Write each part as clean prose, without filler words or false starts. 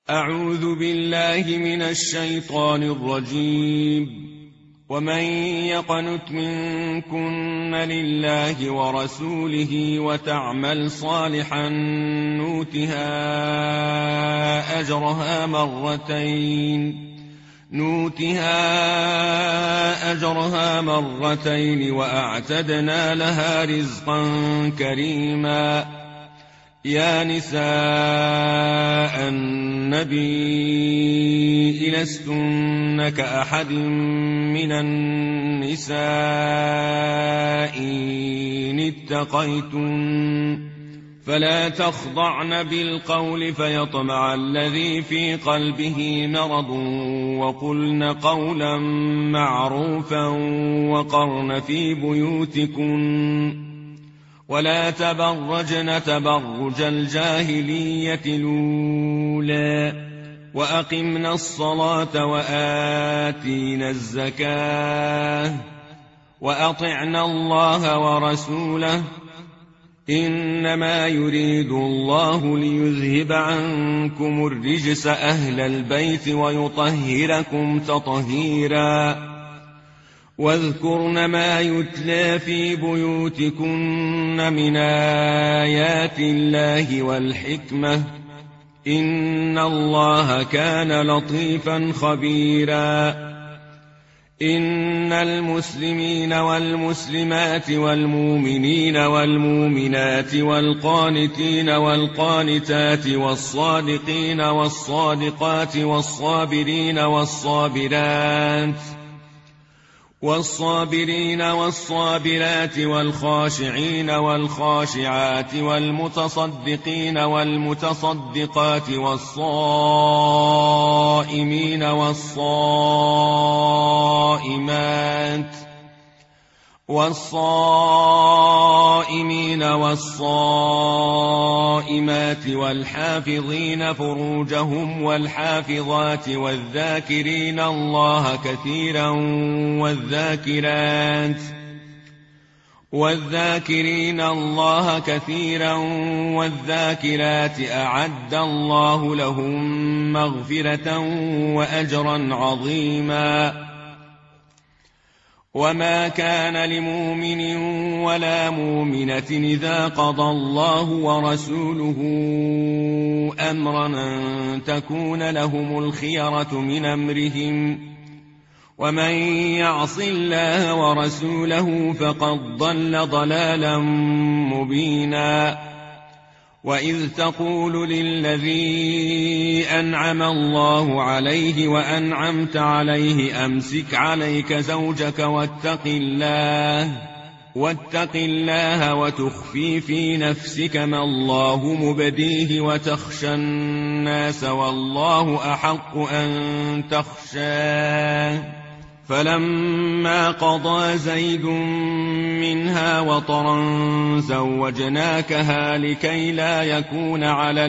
أعوذ بالله من الشيطان الرجيم. ومن يقنت منكن لله ورسوله وتعمل صالحا نؤتها أجرها مرتين وأعتدنا لها رزقا كريما. يا نساء النبي لستن كأحد من النساء إن اتقيتن فلا تخضعن بالقول فيطمع الذي في قلبه مرض وقلن قولا معروفا وقرن في بيوتكن ولا تبرجن تبرج الجاهلية الأولى وأقمنا الصلاة وآتينا الزكاة وأطعنا الله ورسوله إنما يريد الله ليذهب عنكم الرجس أهل البيت ويطهركم تطهيرا. واذكرن ما يتلى في بيوتكن من آيات الله والحكمة إن الله كان لطيفا خبيرا. إن المسلمين والمسلمات والمؤمنين والمؤمنات والقانتين والقانتات والصادقين والصادقات والصابرين والصابرات والخاشعين والخاشعات والمتصدقين والمتصدقات والصائمين والصائمات والحافظين فروجهم والحافظات والذاكرين الله كثيرا والذاكرات أعد الله لهم مغفرة وأجرا عظيما. وما كان لمؤمن ولا مؤمنة إذا قضى الله ورسوله أمرا أن تكون لهم الخيرة من أمرهم ومن يعص الله ورسوله فقد ضل ضلالا مبينا. وإذ تقول للذي أنعم الله عليه وأنعمت عليه أمسك عليك زوجك واتق الله وتخفي في نفسك ما الله مبديه وتخشى الناس والله أحق أن تخشاه. فلما قضى زيد منها وطرا زوجناكها لكي لا يكون على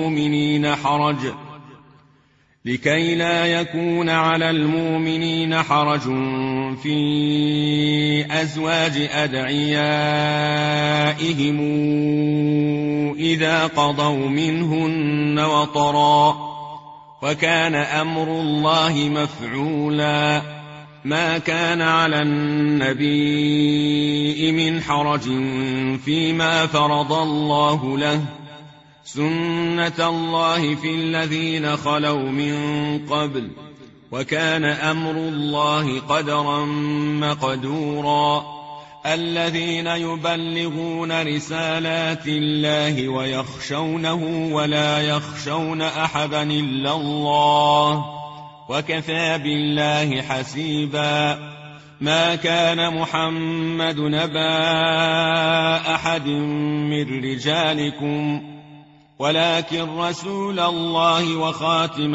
المؤمنين حرج في أزواج أدعيائهم إذا قضوا منهن وطرا وكان أمر الله مفعولا. ما كان على النبي من حرج فيما فرض الله له سنة الله في الذين خلوا من قبل وكان أمر الله قدرا مقدورا. الذين يبلغون رسالات الله ويخشونه ولا يخشون أحدا إلا الله وكفى بالله حسيبا. ما كان محمد نبا أحد من رجالكم ولكن رسول الله وخاتم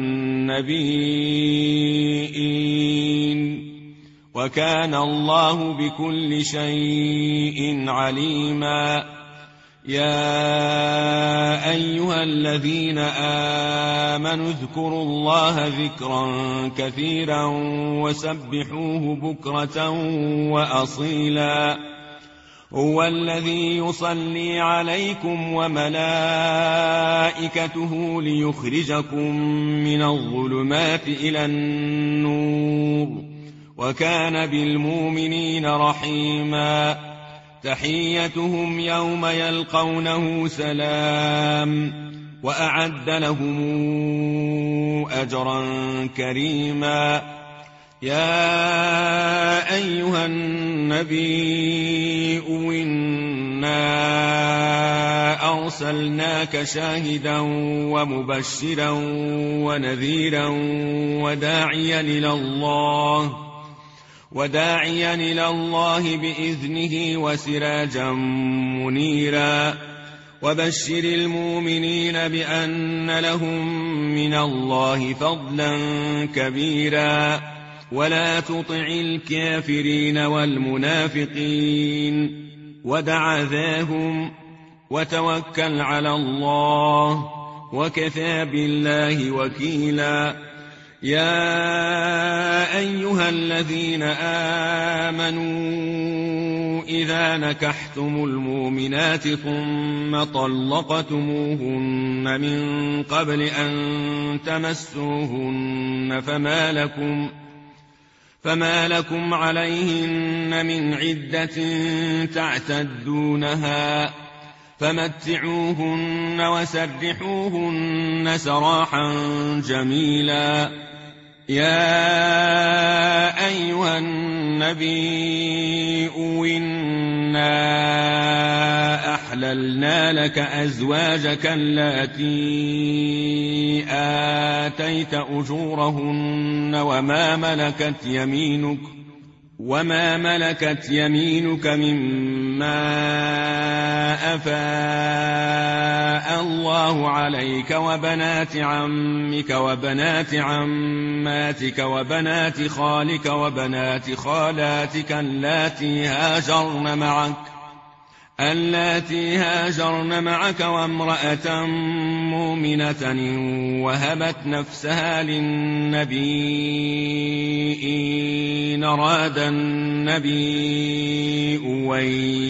النبيين وكان الله بكل شيء عليما. يا أيها الذين آمنوا اذكروا الله ذكرا كثيرا وسبحوه بكرة وأصيلا. هو الذي يصلي عليكم وملائكته ليخرجكم من الظلمات إلى النور وكان بالمؤمنين رحيما تحيتهم يوم يلقونه سلام وأعد لهم أجرا كريما يا أيها النبي إنا أرسلناك شاهدا ومبشرا ونذيرا وداعيا إلى الله بإذنه وسراجا منيرا وبشر المؤمنين بأن لهم من الله فضلا كبيرا ولا تطع الكافرين والمنافقين ودع ذاهم وتوكل على الله وكفى بالله وكيلا يا أيها الذين آمنوا إذا نكحتم المؤمنات ثم طلقتموهن من قبل أن تمسوهن فما لكم عليهن من عدة تعتدونها فمتعوهن وسرحوهن سراحا جميلا يا أيها النبي إنا أحللنا لك أزواجك اللاتي آتيت أجورهن وما ملكت يمينك مما أفاء الله عليك وبنات عمك وبنات عماتك وبنات خالك وبنات خالاتك اللاتي هاجرن معك وامرأة مؤمنة وهبت نفسها للنبي إن أراد النبي أن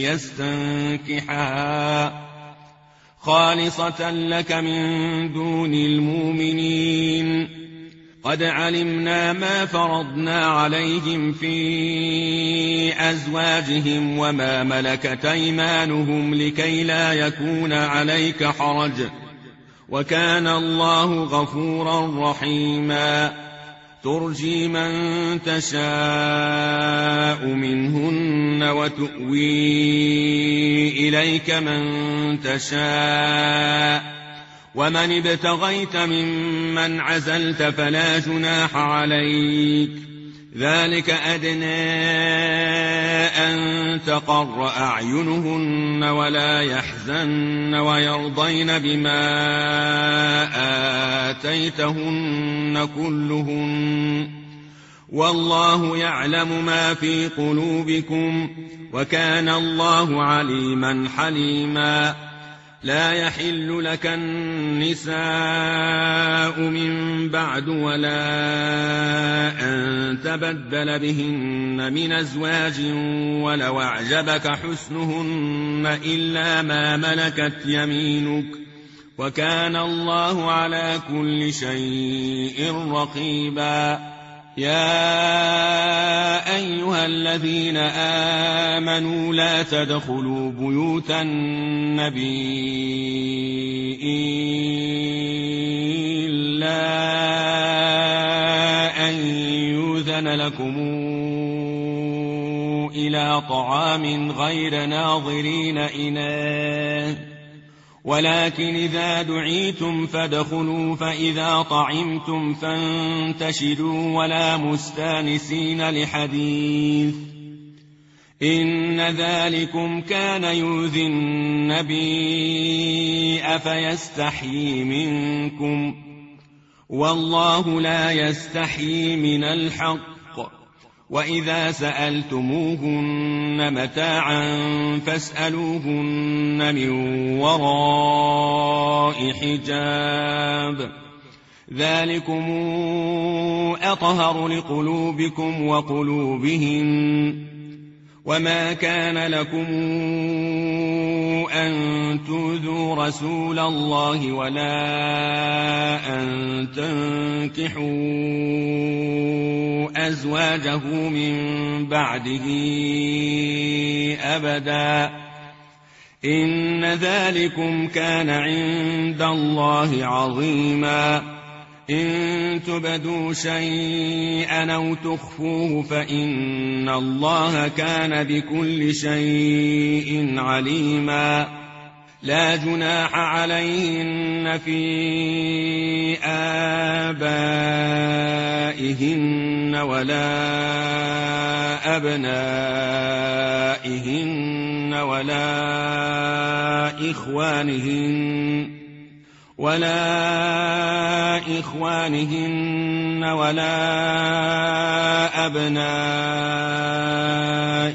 يستنكحها خالصة لك من دون المؤمنين قد علمنا ما فرضنا عليهم في أزواجهم وما ملكت أيمانهم لكي لا يكون عليك حرج وكان الله غفورا رحيما ترجي من تشاء منهن وتؤوي إليك من تشاء ومن ابتغيت ممن عزلت فلا جناح عليك ذلك أدنى أن تقر أعينهن ولا يحزن ويرضين بما آتيتهن كلهن والله يعلم ما في قلوبكم وكان الله عليما حليما لا يحل لك النساء من بعد ولا أن تبدل بهن من أزواج ولو أعجبك حسنهن إلا ما ملكت يمينك وكان الله على كل شيء رقيبا يا أيها الذين آمنوا لا تدخلوا بيوت النبي إلا أن يؤذن لكم إلى طعام غير ناظرين إناه ولكن إذا دعيتم فادخلوا فإذا طعمتم فانتشروا ولا مستانسين لحديث إن ذلكم كان يؤذي النبي أفيستحيي منكم والله لا يستحيي من الحق وإذا سألتموهن متاعا فاسألوهن من وراء حجاب ذلكم أطهر لقلوبكم وقلوبهم وما كان لكم أن تؤذوا رسول الله ولا أن تنكحوا أزواجه من بعده أبدا إن ذلكم كان عند الله عظيما إن تبدوا شيئا أو تخفوه فإن الله كان بكل شيء عليما لا جناح عليهن في آبائهن ولا أبنائهن ولا إخوانهن ولا أبناء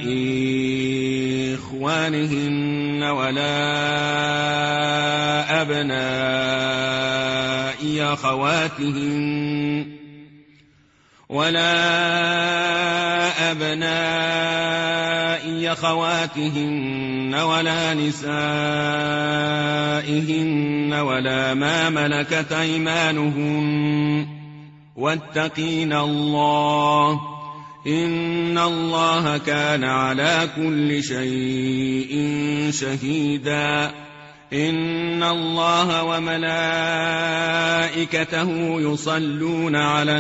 إخوانهن ولا أبناء أخواتهن ولا نسائهن ولا ما ملكت أيمانهن واتقين الله إن الله كان على كل شيء شهيدا إن الله وملائكته يصلون على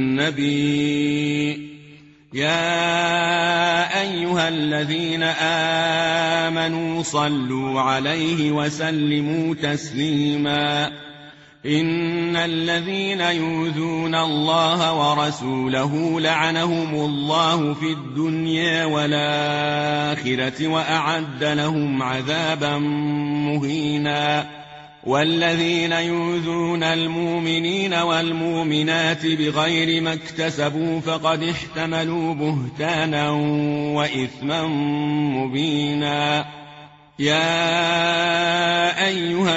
النبي يا أيها الذين آمنوا صلوا عليه وسلموا تسليما إن الذين يؤذون الله ورسوله لعنهم الله في الدنيا والآخرة وأعد لهم عذابا مهينا والذين يؤذون المؤمنين والمؤمنات بغير ما اكتسبوا فقد احتملوا بهتانا وإثما مبينا يا أيها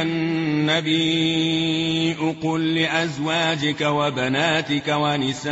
النبي قل لأزواجك وبناتك ونساء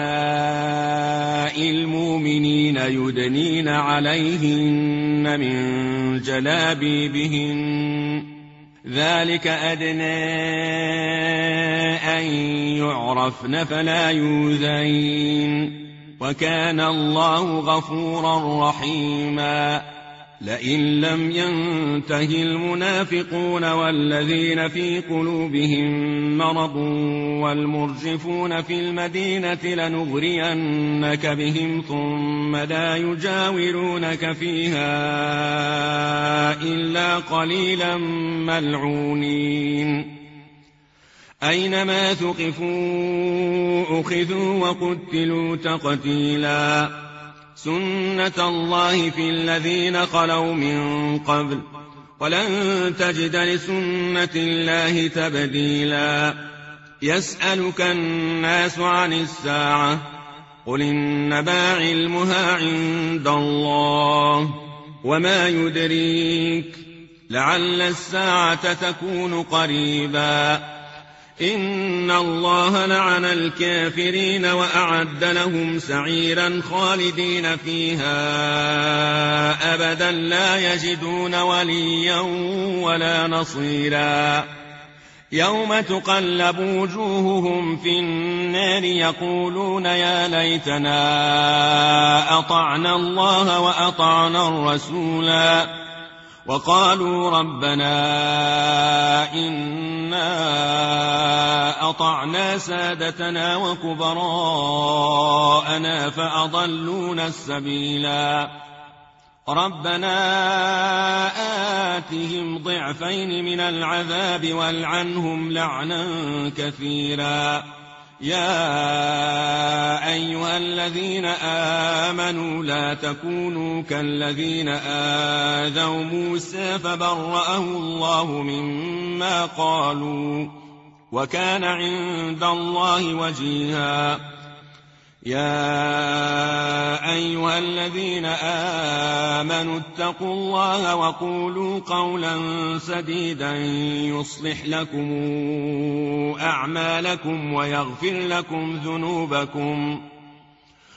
المؤمنين يدنين عليهن من جلابيبهن ذلك أدنى أن يعرفن فلا يؤذين وكان الله غفورا رحيما لئن لم ينته المنافقون والذين في قلوبهم مرض والمرجفون في المدينة لنغرينك بهم ثم لا يجاورونك فيها إلا قليلا ملعونين أينما ثقفوا أخذوا وقتلوا تقتيلا سنة الله في الذين خلوا من قبل ولن تجد لسنة الله تبديلا يسألك الناس عن الساعة قل إنما علمها عند الله وما يدريك لعل الساعة تكون قريبا إن الله لعن الكافرين وأعد لهم سعيرا خالدين فيها أبدا لا يجدون وليا ولا نصيرا يوم تقلب وجوههم في النار يقولون يا ليتنا أطعنا الله وأطعنا الرسولا وقالوا ربنا إنا أطعنا سادتنا وكبراءنا فأضلونا السبيلا ربنا آتهم ضعفين من العذاب والعنهم لعنا كثيرا يا أيها الذين آمنوا لا تكونوا كالذين آذوا موسى فبرأه الله مما قالوا وكان عند الله وجيها يا أيها الذين آمنوا اتقوا الله وقولوا قولا سديدا يصلح لكم أعمالكم ويغفر لكم ذنوبكم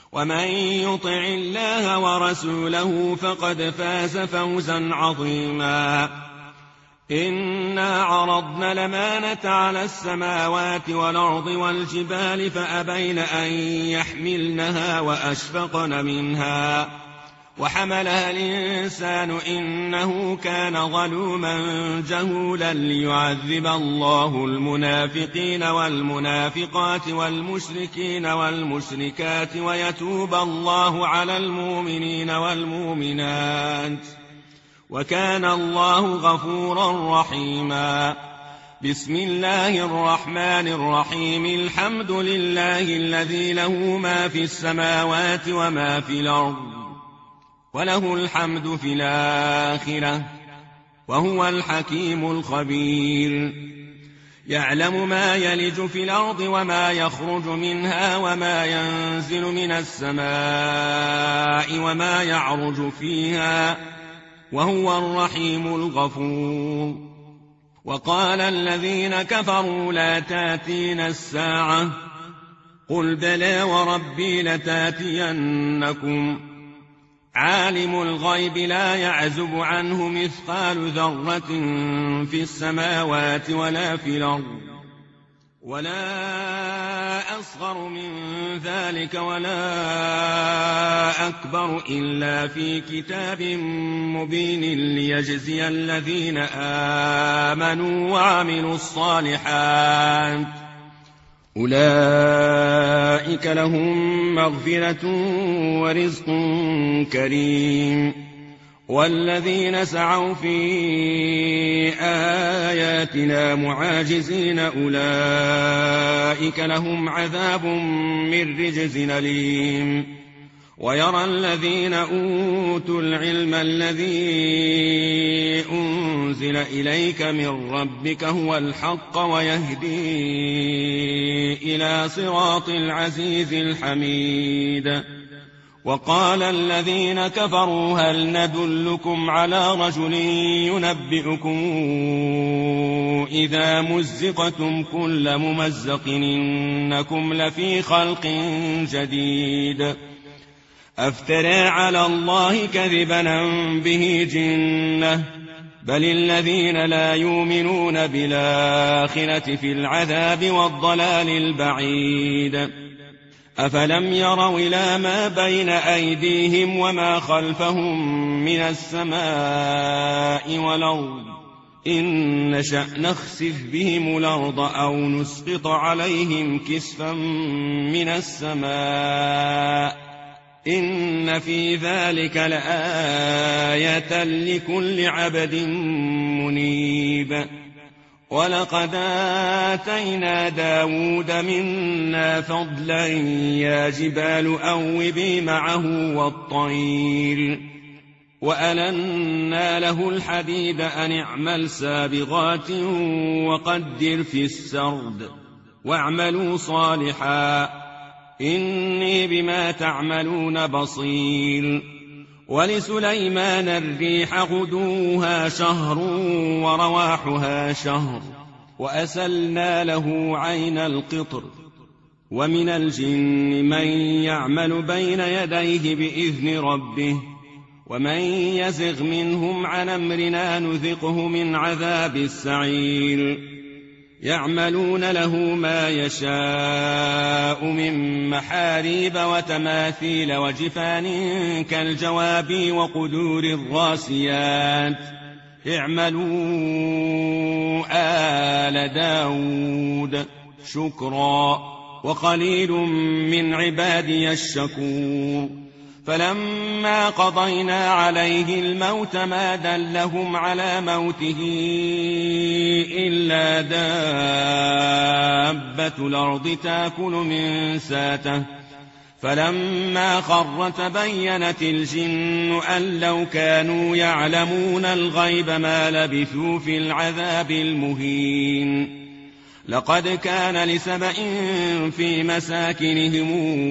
ومن يطع الله ورسوله فقد فاز فوزا عظيما. إنا عرضنا الأمانة على السماوات والأرض والجبال فأبين أن يحملنها وأشفقن منها وحملها الإنسان إنه كان ظلوما جهولا ليعذب الله المنافقين والمنافقات والمشركين والمشركات ويتوب الله على المؤمنين والمؤمنات وكان الله غفورا رحيما. بسم الله الرحمن الرحيم. الحمد لله الذي له ما في السماوات وما في الأرض وله الحمد في الآخرة وهو الحكيم الخبير. يعلم ما يلج في الأرض وما يخرج منها وما ينزل من السماء وما يعرج فيها وهو الرحيم الغفور. وقال الذين كفروا لا تأتينا الساعة قل بلى وربي لتأتينكم عالم الغيب لا يعزب عنه مثقال ذرة في السماوات ولا في الأرض ولا أصغر من ذلك ولا أكبر إلا في كتاب مبين ليجزي الذين آمنوا وعملوا الصالحات أولئك لهم مغفرة ورزق كريم. والذين سعوا في آياتنا معاجزين أولئك لهم عذاب من رجز أليم. ويرى الذين أوتوا العلم الذي أنزل إليك من ربك هو الحق ويهدي إلى صراط العزيز الحميد. وقال الذين كفروا هل ندلكم على رجل ينبئكم إذا مزقتم كل ممزق إنكم لفي خلق جديد أفترى على الله كذبا به جنة بل الذين لا يؤمنون بالآخرة في العذاب والضلال البعيد. أفلم يروا إلى ما بين أيديهم وما خلفهم من السماء والأرض إن نشأ نخسف بهم الأرض أو نسقط عليهم كسفا من السماء إن في ذلك لآية لكل عبد منيب. ولقد آتينا داود منا فضلا يا جبال أوبي معه والطير وألنا له الحديد أن اعمل سابغات وقدر في السرد واعملوا صالحا إني بما تعملون بصير. ولسليمان الريح غدوها شهر ورواحها شهر وأسلنا له عين القطر. ومن الجن من يعمل بين يديه بإذن ربه ومن يزغ منهم عن أمرنا نذقه من عذاب السعير. يعملون له ما يشاء من محاريب وتماثيل وجفان كالجواب وقدور الراسيات اعملوا آل داود شكرا وقليل من عبادي الشكور. فلما قضينا عليه الموت ما دلهم على موته إلا دابة الأرض تأكل من ساته فلما خر تبينت الجن أن لو كانوا يعلمون الغيب ما لبثوا في العذاب المهين. لقد كان لسبإ في مساكنهم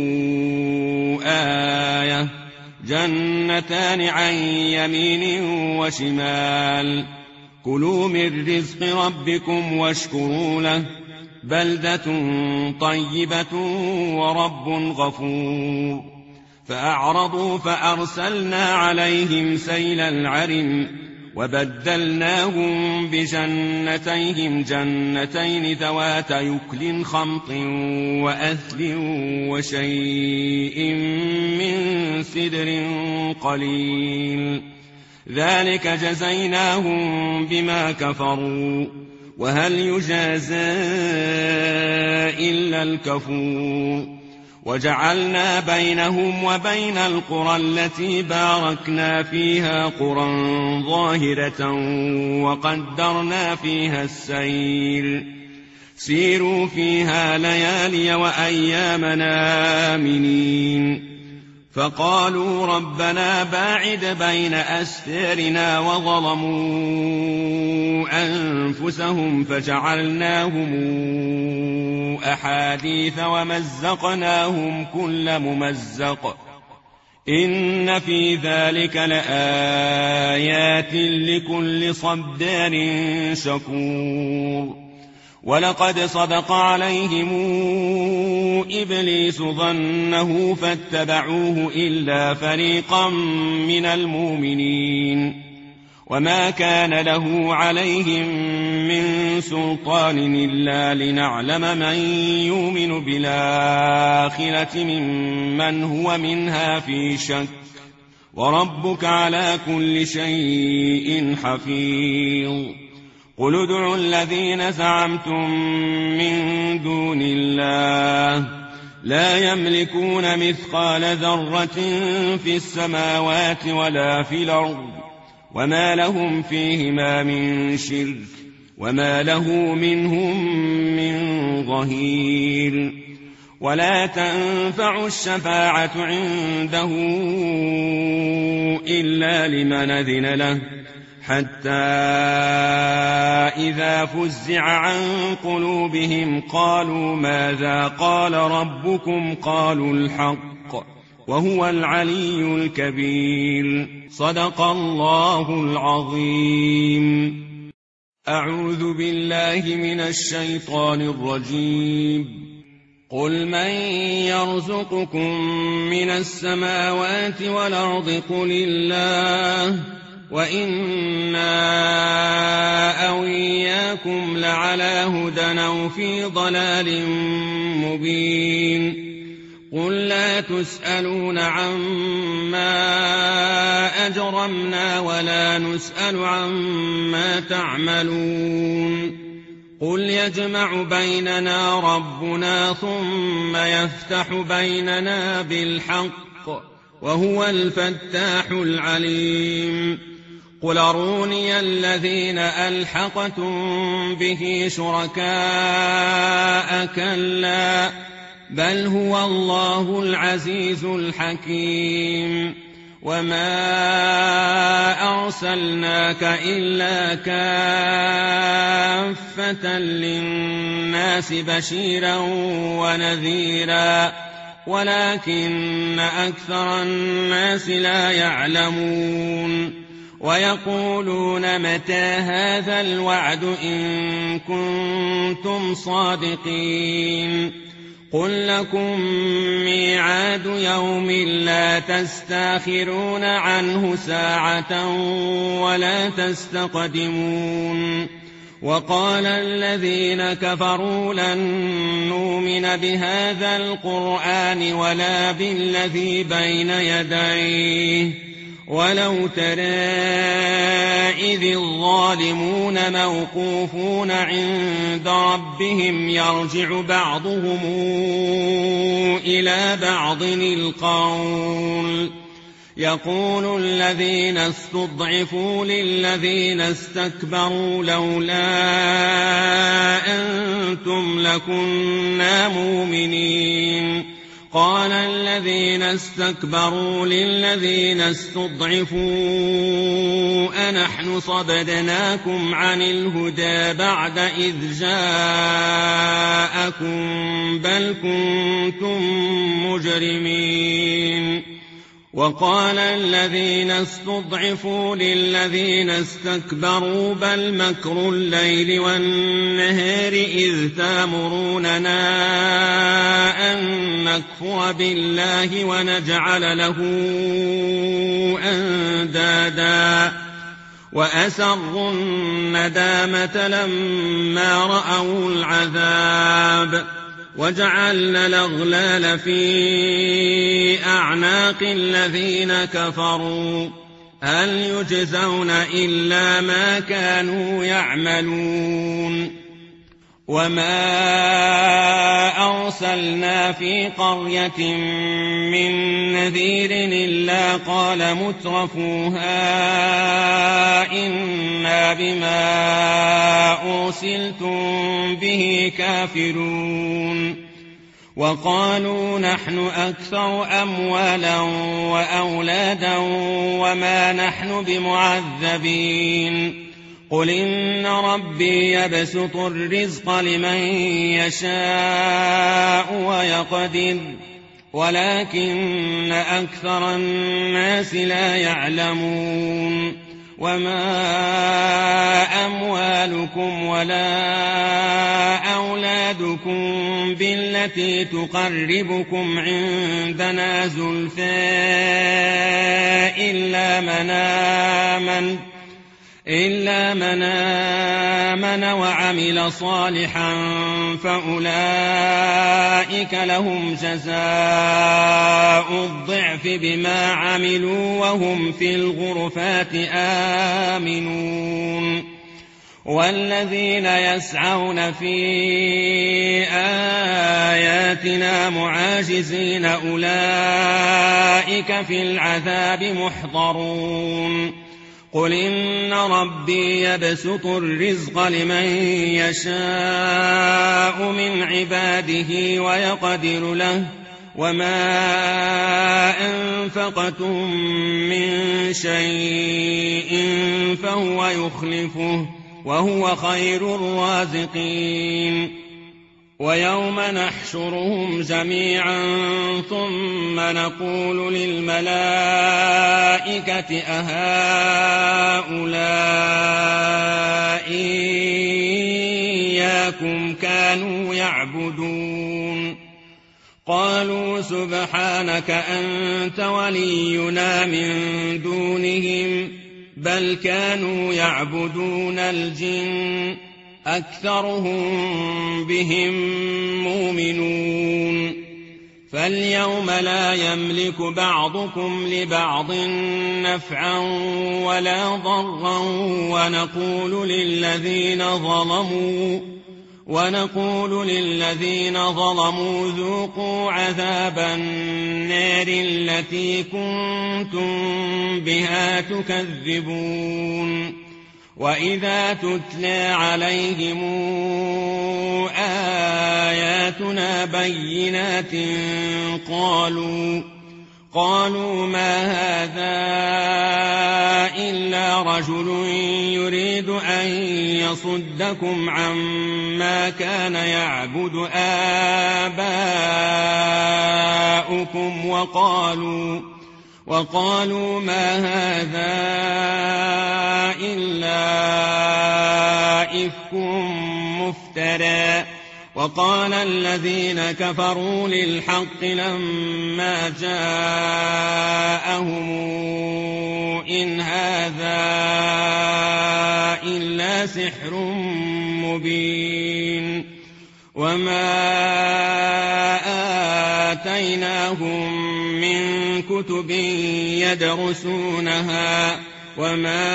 آية جنتان عن يمين وشمال كلوا من رزق ربكم واشكروا له بلدة طيبة ورب غفور. فأعرضوا فأرسلنا عليهم سيل العرم وبدلناهم بجنتيهم جنتين ذوات يكل خمط وأثل وشيء من سدر قليل ذلك جزيناهم بما كفروا وهل يجازى إلا الكفور وجعلنا بينهم وبين القرى التي باركنا فيها قرى ظاهرة وقدرنا فيها السير سيروا فيها ليالي وأيامنا آمنين فقالوا ربنا باعد بين أسفارنا وظلموا أنفسهم فجعلناهم أحاديث ومزقناهم كل ممزق إن في ذلك لآيات لكل صبار شكور ولقد صدق عليهم إبليس ظنه فاتبعوه إلا فريقا من المؤمنين وما كان له عليهم من سلطان إلا لنعلم من يؤمن بالآخرة ممن هو منها في شك وربك على كل شيء حفيظ قل ادعوا الذين زعمتم من دون الله لا يملكون مثقال ذرة في السماوات ولا في الأرض وما لهم فيهما من شرك وما له منهم من ظهير ولا تنفع الشفاعة عنده إلا لمن أذن له حتى إذا فزع عن قلوبهم قالوا ماذا قال ربكم قالوا الحق وهو العلي الكبير صدق الله العظيم. أعوذ بالله من الشيطان الرجيم. قل من يرزقكم من السماوات والأرض قل الله وإنا أو إياكم لعلى هدى أو في ضلال مبين. قل لا تسألون عما أجرمنا ولا نسأل عما تعملون. قل يجمع بيننا ربنا ثم يفتح بيننا بالحق وهو الفتاح العليم. قل أروني الذين ألحقتم به شركاء كلا بل هو الله العزيز الحكيم. وما أرسلناك إلا كافة للناس بشيرا ونذيرا ولكن أكثر الناس لا يعلمون. ويقولون متى هذا الوعد إن كنتم صادقين. قل لكم ميعاد يوم لا تستاخرون عنه ساعة ولا تستقدمون. وقال الذين كفروا لن نؤمن بهذا القرآن ولا بالذي بين يديه ولو ترى إذ الظالمون موقوفون عند ربهم يرجع بعضهم إلى بعض القول يقول الذين استضعفوا للذين استكبروا لولا أنتم لكنا مؤمنين. قال الذين استكبروا للذين استضعفوا أنحن صددناكم عن الهدى بعد إذ جاءكم، بل كنتم مجرمين. وقال الذين استضعفوا للذين استكبروا بل مكر الليل والنهار إذ تأمروننا أن نكفر بالله ونجعل له أندادا وأسروا الندامة لما رأوا العذاب وجعلنا الأغلال في أعناق الذين كفروا هل يجزون إلا ما كانوا يعملون وما أرسلنا في قرية من نذير إلا قال مترفوها إنا بما أرسلتم به كافرون وقالوا نحن أكثر أموالا وأولادا وما نحن بمعذبين قل إن ربي يبسط الرزق لمن يشاء ويقدر ولكن أكثر الناس لا يعلمون وما أموالكم ولا أولادكم بالتي تقربكم عندنا زلفى إلا من آمن وعمل صالحا فأولئك لهم جزاء الضعف بما عملوا وهم في الغرفات آمنون والذين يسعون في آياتنا معاجزين أولئك في العذاب محضرون قل إن ربي يبسط الرزق لمن يشاء من عباده ويقدر له وما أنفقتم من شيء فهو يخلفه وهو خير الرازقين ويوم نحشرهم جميعا ثم نقول للملائكة أهؤلاء إياكم كانوا يعبدون قالوا سبحانك أنت ولينا من دونهم بل كانوا يعبدون الجن أكثرهم بهم مؤمنون فاليوم لا يملك بعضكم لبعض نفعا ولا ضرا ونقول للذين ظلموا ذوقوا عذاب النار التي كنتم بها تكذبون وإذا تتلى عليهم آياتنا بينات قالوا ما هذا إلا رجل يريد أن يصدكم عما كان يعبد آباؤكم وقالوا ما هذا إلا إفك مفترى وقال الذين كفروا للحق لما جاءهم إن هذا إلا سحر مبين وما آتيناهم من كتب يدرسونها وما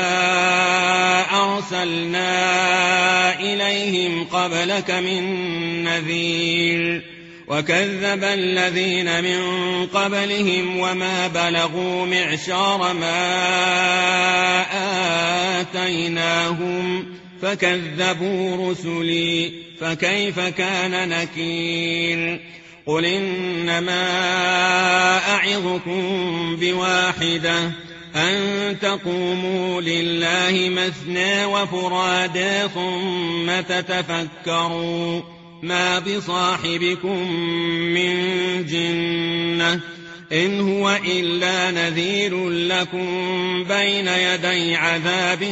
أرسلنا إليهم قبلك من نذير وكذب الذين من قبلهم وما بلغوا معشار ما آتيناهم فكذبوا رسلي فكيف كان نكير قل إنما أعظكم بواحدة أن تقوموا لله مثنى وفرادى ثم تتفكروا ما بصاحبكم من جنة إن هو إلا نذير لكم بين يدي عذاب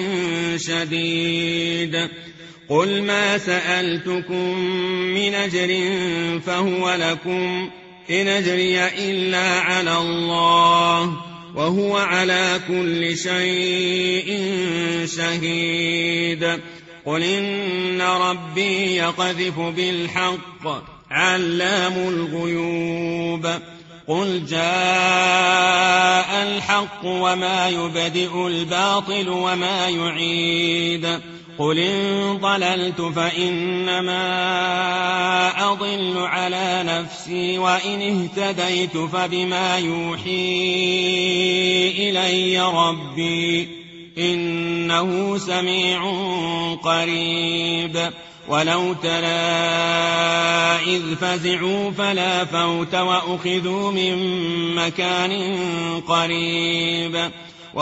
شديد قل ما سألتكم من أجر فهو لكم إن أجري إلا على الله وهو على كل شيء شهيد قل إن ربي يقذف بالحق علام الغيوب قل جاء الحق وما يبدئ الباطل وما يعيد قل إن ضللت فإنما أضل على نفسي وإن اهتديت فبما يوحي إلي ربي إنه سميع قريب ولو ترى إذ فزعوا فلا فوت وأخذوا من مكان قريب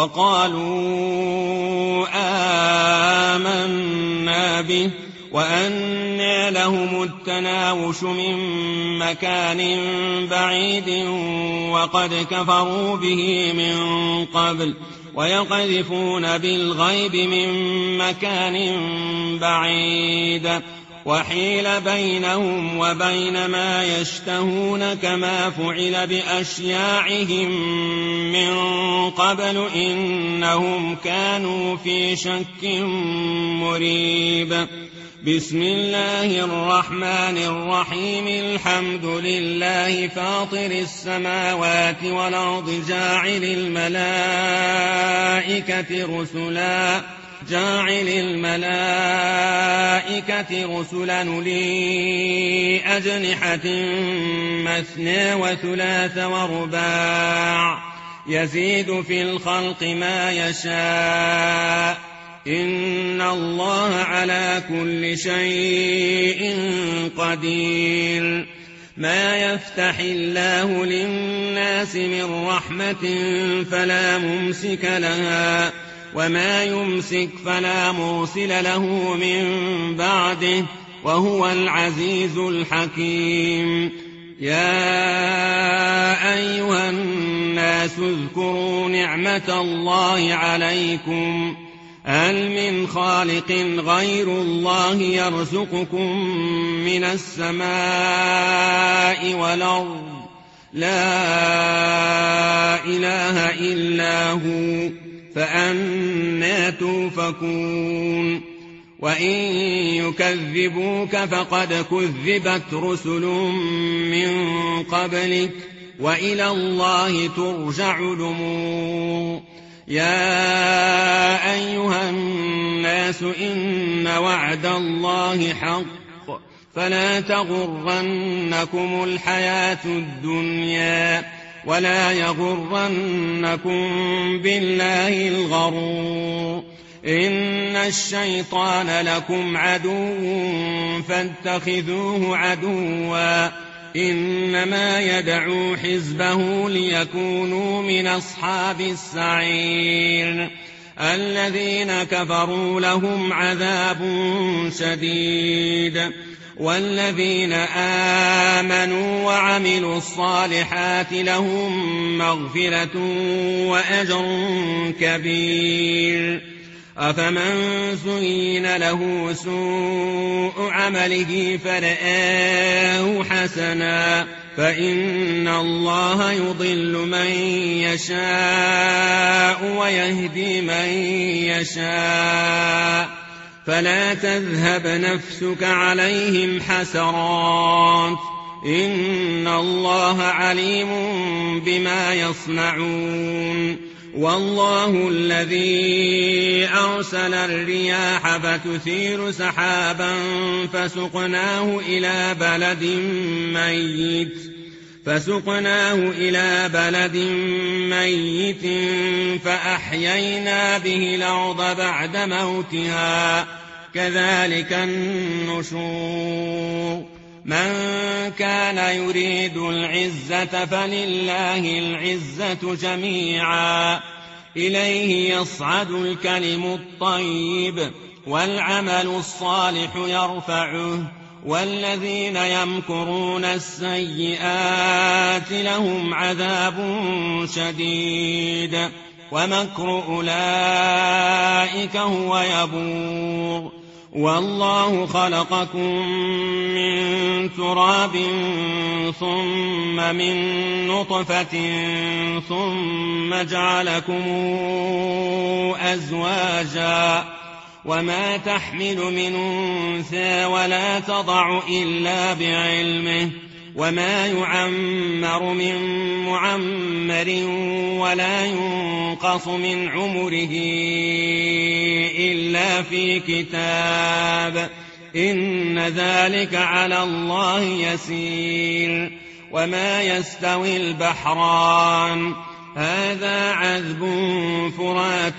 وقالوا آمنا به وأنى لهم التناوش من مكان بعيد وقد كفروا به من قبل ويقذفون بالغيب من مكان بعيد وحيل بينهم وبين ما يشتهون كما فعل بأشياعهم من قبل إنهم كانوا في شك مريب بسم الله الرحمن الرحيم الحمد لله فاطر السماوات والأرض جاعل الملائكة رسلا أولي أجنحة مثنى وثلاث ورباع يزيد في الخلق ما يشاء إن الله على كل شيء قدير ما يفتح الله للناس من رحمة فلا ممسك لها وما يمسك فلا مرسل له من بعده وهو العزيز الحكيم يا أيها الناس اذكروا نعمة الله عليكم هل من خالق غير الله يرزقكم من السماء والأرض لا إله إلا هو فأنى توفكون وإن يكذبوك فقد كذبت رسل من قبلك وإلى الله ترجع الأمور يا أيها الناس إن وعد الله حق فلا تغرنكم الحياة الدنيا ولا يغرنكم بالله الغرور إن الشيطان لكم عدو فاتخذوه عدوا إنما يدعو حزبه ليكونوا من أصحاب السعير الذين كفروا لهم عذاب شديد والذين آمنوا وعملوا الصالحات لهم مغفرة وأجر كبير أفمن زين له سوء عمله فرآه حسنا فإن الله يضل من يشاء ويهدي من يشاء فلا تذهب نفسك عليهم حسرات إن الله عليم بما يصنعون والله الذي أرسل الرياح فتثير سحابا فسقناه إلى بلد ميت فأحيينا به الأرض بعد موتها كذلك النشور من كان يريد العزة فلله العزة جميعا إليه يصعد الكلم الطيب والعمل الصالح يرفعه والذين يمكرون السيئات لهم عذاب شديد ومكر أولئك هو يبور والله خلقكم من تراب ثم من نطفة ثم جعلكم أزواجا وما تحمل من أنثى ولا تضع إلا بعلمه وما يعمر من معمر ولا ينقص من عمره إلا في كتاب إن ذلك على الله يسير وما يستوي البحران هذا عذب فرات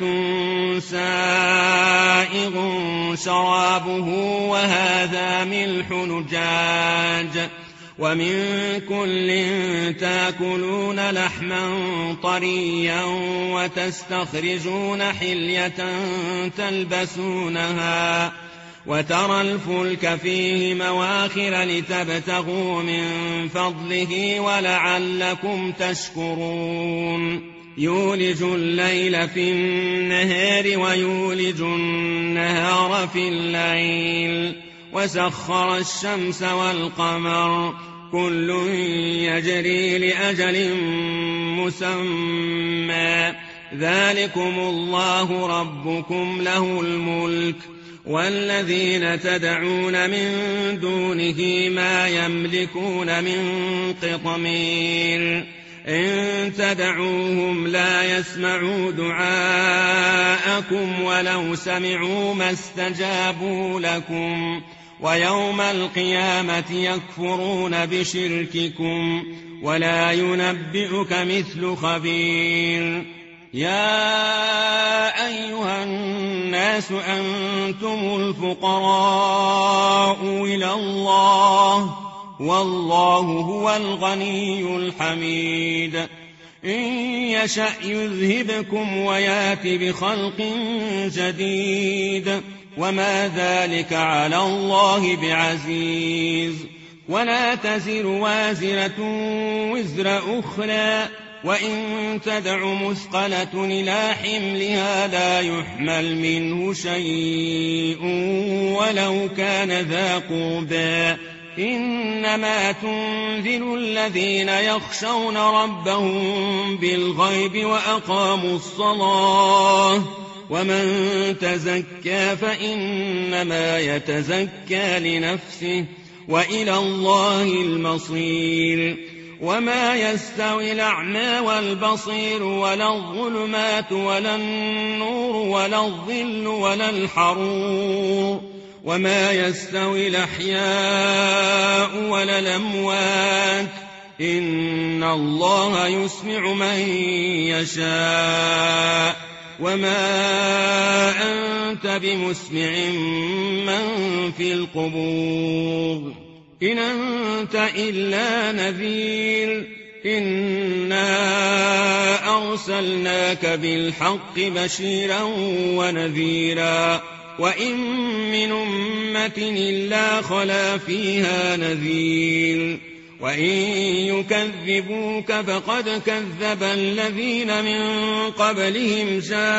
سائغ شرابه وهذا ملح نجاج ومن كل تاكلون لحما طريا وتستخرجون حلية تلبسونها وترى الفلك فيه مواخر لتبتغوا من فضله ولعلكم تشكرون يولج الليل في النهار ويولج النهار في الليل وسخر الشمس والقمر كل يجري لأجل مسمى ذلكم الله ربكم له الملك والذين تدعون من دونه ما يملكون من قطمير إن تدعوهم لا يسمعوا دعاءكم ولو سمعوا ما استجابوا لكم ويوم القيامة يكفرون بشرككم ولا ينبئك مثل خبير يا أيها الناس أنتم الفقراء إلى الله والله هو الغني الحميد إن يشأ يذهبكم ويات بخلق جديد وما ذلك على الله بعزيز ولا تزر وازرة وزر أخرى وإن تدع مثقلة إلى حملها لا يحمل منه شيء ولو كان ذا قربى إنما تنذر الذين يخشون ربهم بالغيب وأقاموا الصلاة ومن تزكى فإنما يتزكى لنفسه وإلى الله المصير وما يستوي الأعمى والبصير ولا الظلمات ولا النور ولا الظل ولا الحرور وما يستوي الأحياء ولا الأموات إن الله يسمع من يشاء وما أنت بمسمع من في القبور إن أنت إلا نذير إنا أرسلناك بالحق بشيرا ونذيرا وإن من أمة إلا خلا فيها نذير وإن يكذبوك فقد كذب الذين من قبلهم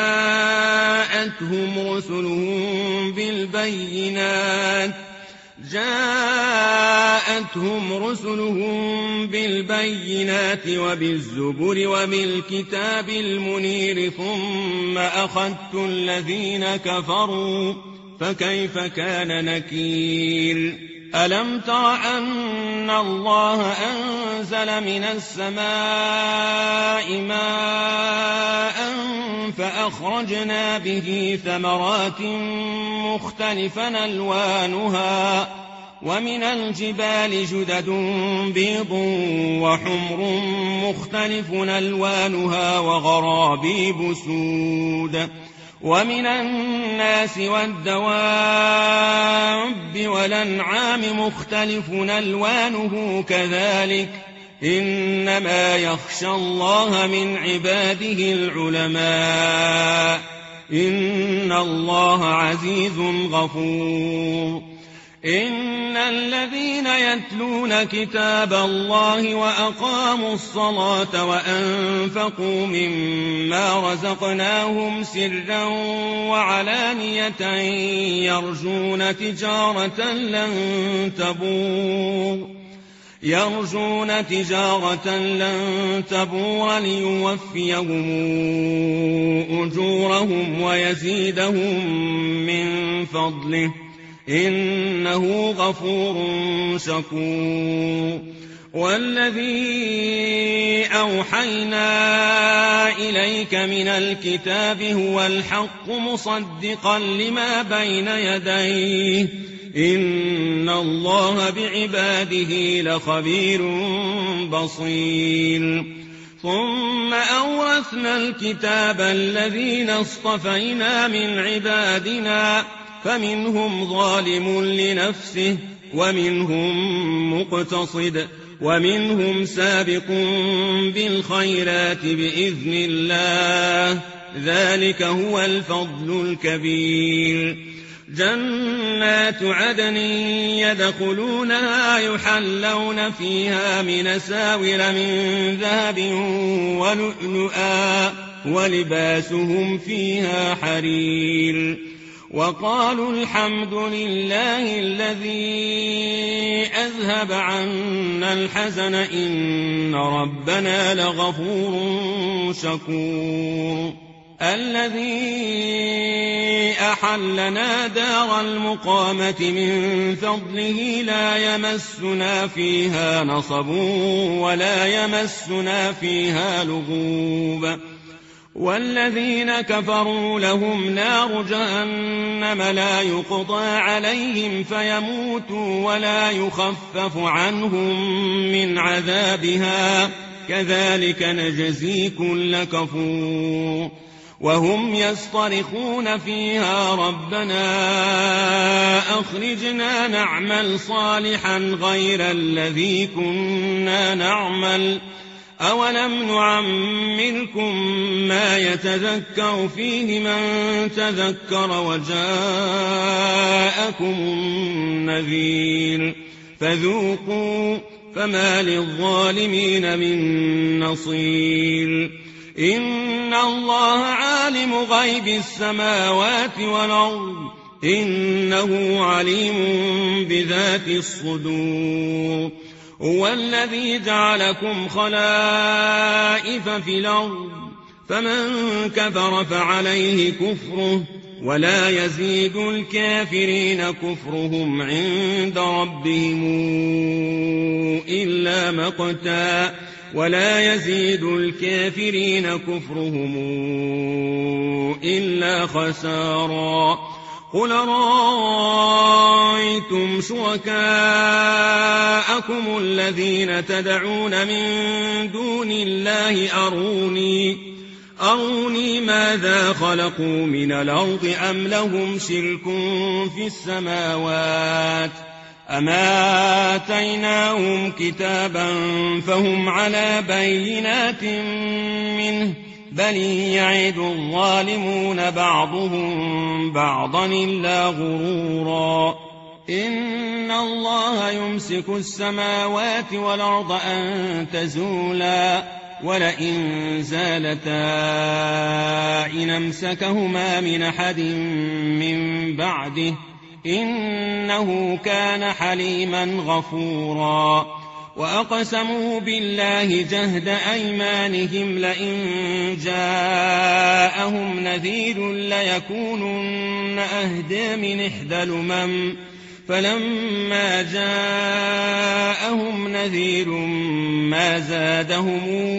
جاءتهم رسلهم بالبينات وبالزبر وبالكتاب المنير ثم أخذت الذين كفروا فكيف كان نكير ألم تر أن الله أنزل من السماء ماء فأخرجنا به ثمرات مختلفا ألوانها ومن الجبال جدد بيض وحمر مختلف ألوانها وغرابيب سود ومن الناس والدواب والأنعام مختلف ألوانه كذلك إنما يخشى الله من عباده العلماء إن الله عزيز غفور إن الذين يتلون كتاب الله وأقاموا الصلاة وأنفقوا مما رزقناهم سرا وعلانية يرجون تجارة لن تبور ليوفيهم أجورهم ويزيدهم من فضله إنه غفور شكور. والذي أوحينا إليك من الكتاب هو الحق مصدقا لما بين يديه إن الله بعباده لخبير بصير. ثم أورثنا الكتاب الذين اصطفينا من عبادنا فمنهم ظالم لنفسه ومنهم مقتصد ومنهم سابق بالخيرات بإذن الله ذلك هو الفضل الكبير. جنات عدن يدخلونها يحلون فيها من أساور من ذهب ولؤلؤا ولباسهم فيها حرير. وقالوا الحمد لله الذي أذهب عنا الحزن إن ربنا لغفور شكور. الذي أحلنا دار المقامة من فضله لا يمسنا فيها نصب ولا يمسنا فيها لغوب. والذين كفروا لهم نار جهنم لا يقضى عليهم فيموتوا ولا يخفف عنهم من عذابها كذلك نجزي كل كفور. وهم يصطرخون فيها ربنا أخرجنا نعمل صالحا غير الذي كنا نعمل أولم نعمركم ما يتذكر فيه من تذكر وجاءكم النذير فذوقوا فما للظالمين من نصير. إن الله عالم غيب السماوات والأرض إنه عليم بذات الصدور. هو الذي جعلكم خلائف في الأرض فمن كفر فعليه كفره ولا يزيد الكافرين كفرهم عند ربهم إلا مقتا ولا يزيد الكافرين كفرهم إلا خسارا. قل رأيتم شركاءكم الذين تدعون من دون الله أروني ماذا خلقوا من الأرض أم لهم شرك في السماوات أما آتيناهم كتابا فهم على بينات منه بل يعد الظالمون بعضهم بعضا إلا غرورا. إن الله يمسك السماوات والأرض أن تزولا ولئن زالتا إن أمسكهما من أحد من بعده إنه كان حليما غفورا. وأقسموا بالله جهد أيمانهم لئن جاءهم نذير ليكونن أهدى من إحدى الأمم فلما جاءهم نذير ما زادهم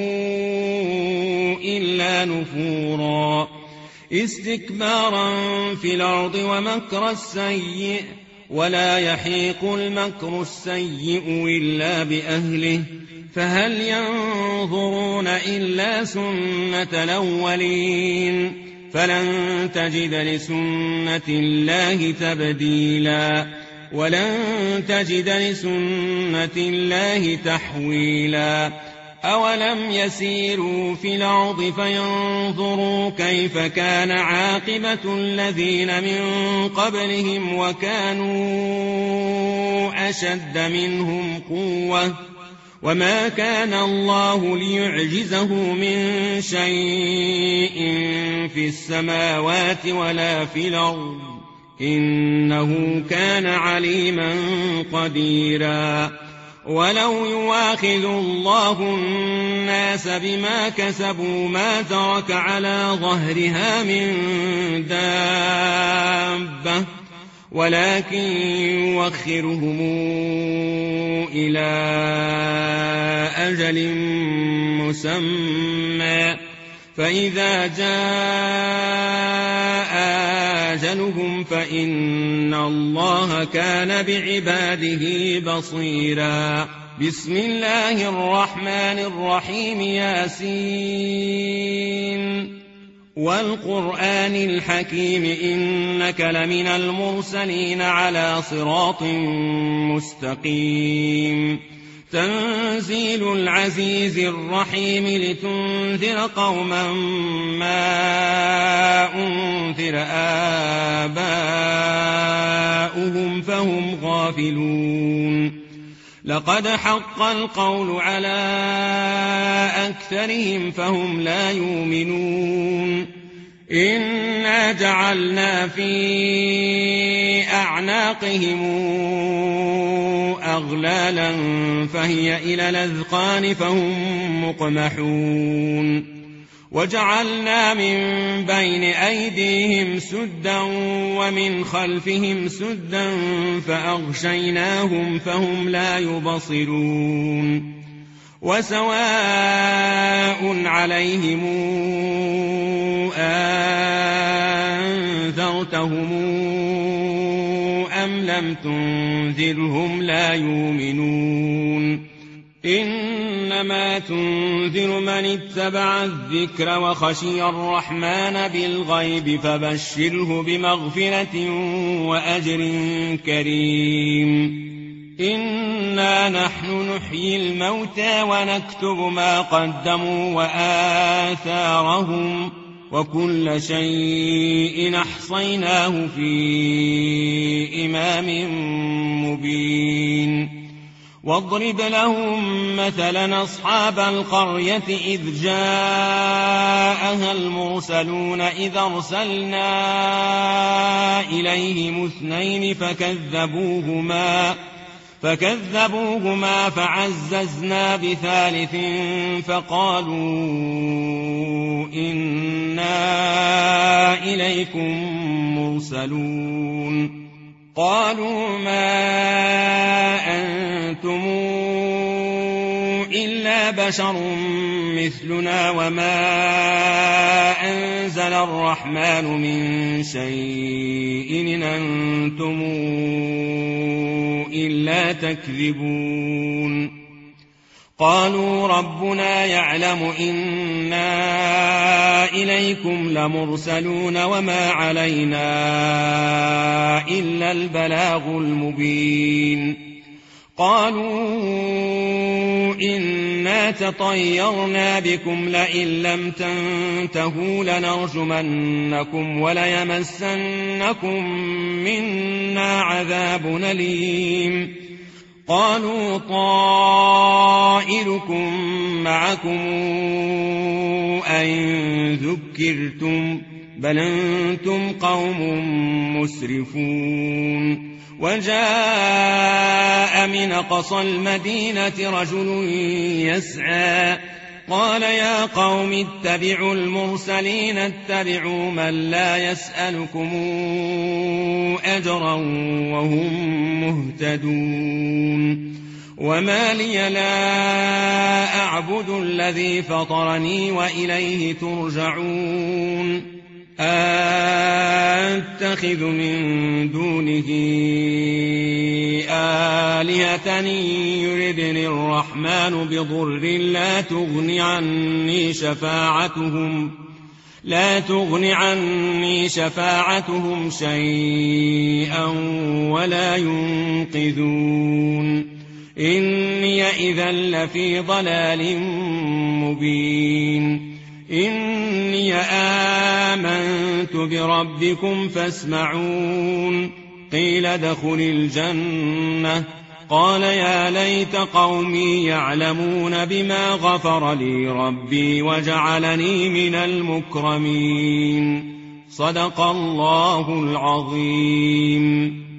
إلا نفورا. استكبارا في الأرض ومكر السيء ولا يحيق المكر السيء إلا بأهله فهل ينظرون إلا سنة الأولين فلن تجد لسنة الله تبديلا ولن تجد لسنة الله تحويلا. أولم يسيروا في الأرض فينظروا كيف كان عاقبة الذين من قبلهم وكانوا أشد منهم قوة وما كان الله ليعجزه من شيء في السماوات ولا في الأرض إنه كان عليما قديرا ولو يواخذ الله الناس بما كسبوا ما ترك على ظهرها من دابة ولكن يوخرهم إلى أجل مسمى فإذا جاء أجلهم فإن الله كان بعباده بصيرا. بسم الله الرحمن الرحيم. ياسين والقرآن الحكيم إنك لمن المرسلين على صراط مستقيم. تنزيل العزيز الرحيم لتنذر قوما ما أنذر آباؤهم فهم غافلون. لقد حق القول على أكثرهم فهم لا يؤمنون. إنا جعلنا في أعناقهم أغلالا فهي إلى الأذقان فهم مقمحون. وجعلنا من بين أيديهم سدا ومن خلفهم سدا فأغشيناهم فهم لا يبصرون. وسواء عليهم أنذرتهم أم لم تنذرهم لا يؤمنون. إنما تنذر من اتبع الذكر وخشي الرحمن بالغيب فبشره بمغفرة وأجر كريم. إنا نحن نحيي الموتى ونكتب ما قدموا وآثارهم وكل شيء أحصيناه في إمام مبين. واضرب لهم مثلا أصحاب القرية إذ جاءها المرسلون إذ أرسلنا إليهم اثنين فكذبوهما فعززنا بثالث فقالوا إنا إليكم مرسلون. قالوا ما أنتم إلا بشر مثلنا وما أنزل الرحمن من شيء إن أنتم إلا تكذبون. قالوا ربنا يعلم إنا إليكم لمرسلون وما علينا إلا البلاغ المبين. قالوا إنا تطيرنا بكم لئن لم تنتهوا لنرجمنكم وليمسنكم منا عذاب أليم. قالوا طائركم معكم أئن ذكرتم بل أنتم قوم مسرفون. وجاء من أقصى المدينة رجل يسعى قال يا قوم اتبعوا المرسلين اتبعوا من لا يسألكم أجرا وهم مهتدون. وما لي لا أعبد الذي فطرني وإليه ترجعون. أتخذ من دونه آلهة يردني الرحمن بضر لا تغن عني شفاعتهم شيئا ولا ينقذون. إني إذا لفي ضلال مبين إني آمنت بربكم فاسمعون قيل ادخل الجنة قال يا ليت قومي يعلمون بما غفر لي ربي وجعلني من المكرمين صدق الله العظيم.